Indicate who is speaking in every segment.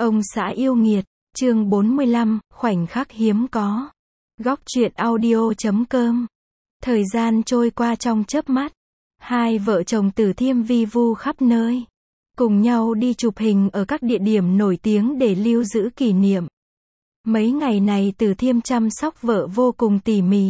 Speaker 1: Ông xã yêu nghiệt, chương 45, khoảnh khắc hiếm có. Góc truyện audio.com. Thời gian trôi qua trong chớp mắt. Hai vợ chồng Tử Thiêm vi vu khắp nơi. Cùng nhau đi chụp hình ở các địa điểm nổi tiếng để lưu giữ kỷ niệm. Mấy ngày này Tử Thiêm chăm sóc vợ vô cùng tỉ mỉ.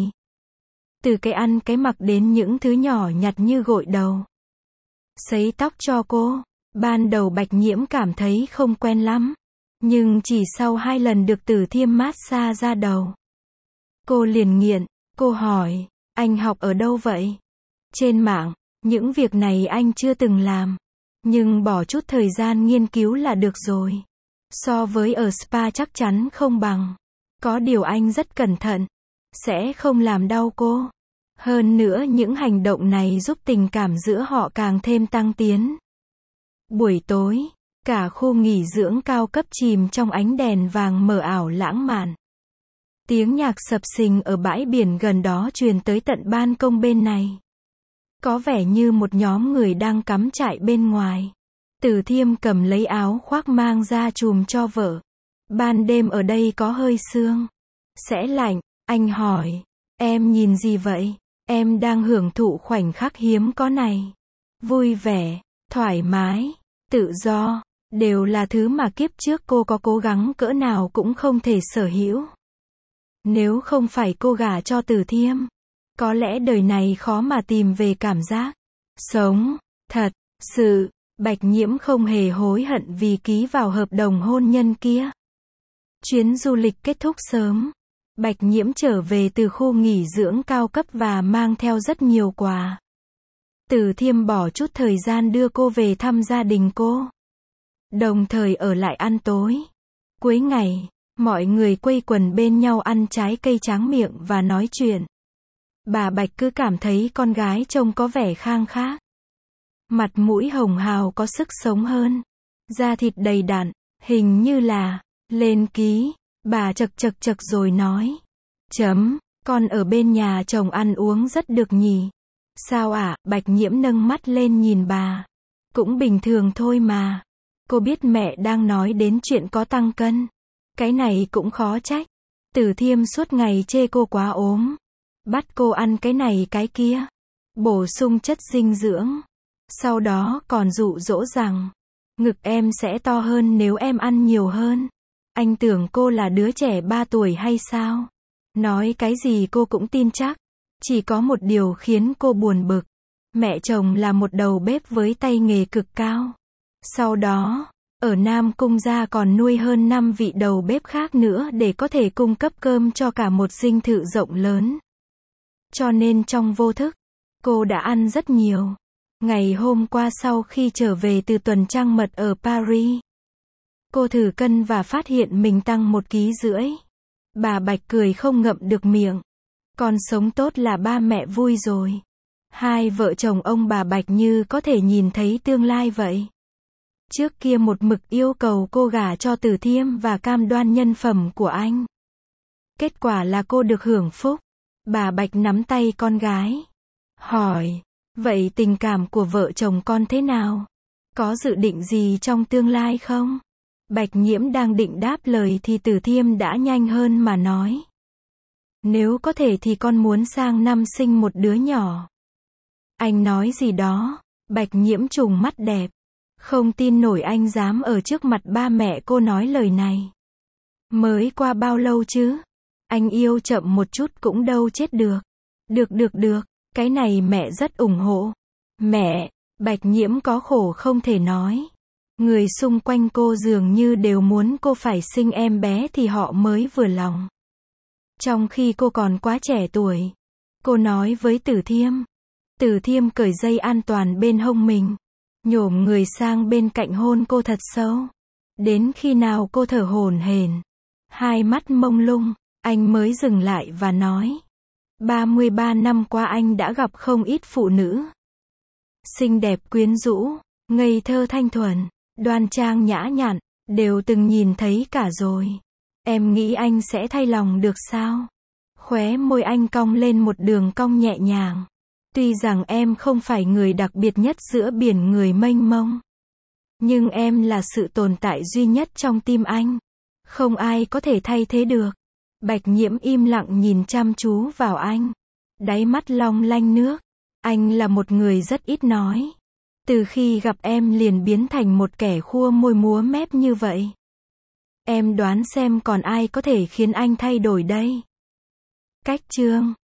Speaker 1: Từ cái ăn cái mặc đến những thứ nhỏ nhặt như gội đầu, sấy tóc cho cô. Ban đầu Bạch Nhiễm cảm thấy không quen lắm. Nhưng chỉ sau 2 lần được Tử Thiêm massage da đầu, cô liền nghiện. Cô hỏi, anh học ở đâu vậy? Trên mạng, những việc này anh chưa từng làm. Nhưng bỏ chút thời gian nghiên cứu là được rồi. So với ở spa chắc chắn không bằng. Có điều anh rất cẩn thận, sẽ không làm đau cô. Hơn nữa những hành động này giúp tình cảm giữa họ càng thêm tăng tiến. Buổi tối, cả khu nghỉ dưỡng cao cấp chìm trong ánh đèn vàng mờ ảo lãng mạn. Tiếng nhạc sập sình ở bãi biển gần đó truyền tới tận ban công bên này. Có vẻ như một nhóm người đang cắm trại bên ngoài. Tử Thiêm cầm lấy áo khoác mang ra trùm cho vợ. Ban đêm ở đây có hơi sương. Sẽ lạnh, anh hỏi. Em nhìn gì vậy? Em đang hưởng thụ khoảnh khắc hiếm có này. Vui vẻ, thoải mái, tự do, đều là thứ mà kiếp trước cô có cố gắng cỡ nào cũng không thể sở hữu. Nếu không phải cô gả cho Tử Thiêm, có lẽ đời này khó mà tìm về cảm giác sống thật sự. Bạch Nhiễm không hề hối hận vì ký vào hợp đồng hôn nhân kia. Chuyến du lịch kết thúc sớm. Bạch Nhiễm trở về từ khu nghỉ dưỡng cao cấp và mang theo rất nhiều quà. Tử Thiêm bỏ chút thời gian đưa cô về thăm gia đình cô, đồng thời ở lại ăn tối. Cuối ngày, mọi người quây quần bên nhau ăn trái cây tráng miệng và nói chuyện. Bà Bạch cứ cảm thấy con gái trông có vẻ khang khác. Mặt mũi hồng hào có sức sống hơn. Da thịt đầy đặn, hình như là lên ký. Bà chật rồi nói. Con ở bên nhà chồng ăn uống rất được nhỉ? Sao ạ? Bạch Nhiễm nâng mắt lên nhìn bà. Cũng bình thường thôi mà. Cô biết mẹ đang nói đến chuyện có tăng cân. Cái này cũng khó trách. Tử Thiêm suốt ngày chê cô quá ốm. Bắt cô ăn cái này cái kia. Bổ sung chất dinh dưỡng. Sau đó còn dụ dỗ rằng, ngực em sẽ to hơn nếu em ăn nhiều hơn. Anh tưởng cô là đứa trẻ 3 tuổi hay sao? Nói cái gì cô cũng tin chắc. Chỉ có một điều khiến cô buồn bực. Mẹ chồng là một đầu bếp với tay nghề cực cao. Sau đó, ở Nam Cung gia còn nuôi hơn 5 vị đầu bếp khác nữa để có thể cung cấp cơm cho cả một dinh thự rộng lớn. Cho nên trong vô thức, cô đã ăn rất nhiều. Ngày hôm qua sau khi trở về từ tuần trăng mật ở Paris, cô thử cân và phát hiện mình tăng 1,5 kg. Bà Bạch cười không ngậm được miệng. Con sống tốt là ba mẹ vui rồi. Hai vợ chồng ông bà Bạch như có thể nhìn thấy tương lai vậy. Trước kia một mực yêu cầu cô gả cho Tử Thiêm và cam đoan nhân phẩm của anh. Kết quả là cô được hưởng phúc. Bà Bạch nắm tay con gái, hỏi, vậy tình cảm của vợ chồng con thế nào? Có dự định gì trong tương lai không? Bạch Nhiễm đang định đáp lời thì Tử Thiêm đã nhanh hơn mà nói. Nếu có thể thì con muốn sang năm sinh một đứa nhỏ. Anh nói gì đó? Bạch Nhiễm trùng mắt đẹp. Không tin nổi anh dám ở trước mặt ba mẹ cô nói lời này. Mới qua bao lâu chứ? Anh yêu chậm một chút cũng đâu chết được. Được, cái này mẹ rất ủng hộ. Mẹ, Bạch Nhiễm có khổ không thể nói. Người xung quanh cô dường như đều muốn cô phải sinh em bé thì họ mới vừa lòng. Trong khi cô còn quá trẻ tuổi. Cô nói với Tử Thiêm. Tử Thiêm cởi dây an toàn bên hông mình. Nhổm người sang bên cạnh hôn cô thật sâu. Đến khi nào cô thở hổn hển, hai mắt mông lung, anh mới dừng lại và nói. 33 năm qua anh đã gặp không ít phụ nữ. Xinh đẹp quyến rũ, ngây thơ thanh thuần, đoan trang nhã nhặn, đều từng nhìn thấy cả rồi. Em nghĩ anh sẽ thay lòng được sao? Khóe môi anh cong lên một đường cong nhẹ nhàng. Tuy rằng em không phải người đặc biệt nhất giữa biển người mênh mông. Nhưng em là sự tồn tại duy nhất trong tim anh. Không ai có thể thay thế được. Bạch Nhiễm im lặng nhìn chăm chú vào anh. Đáy mắt long lanh nước. Anh là một người rất ít nói. Từ khi gặp em liền biến thành một kẻ khua môi múa mép như vậy. Em đoán xem còn ai có thể khiến anh thay đổi đây? Cách chương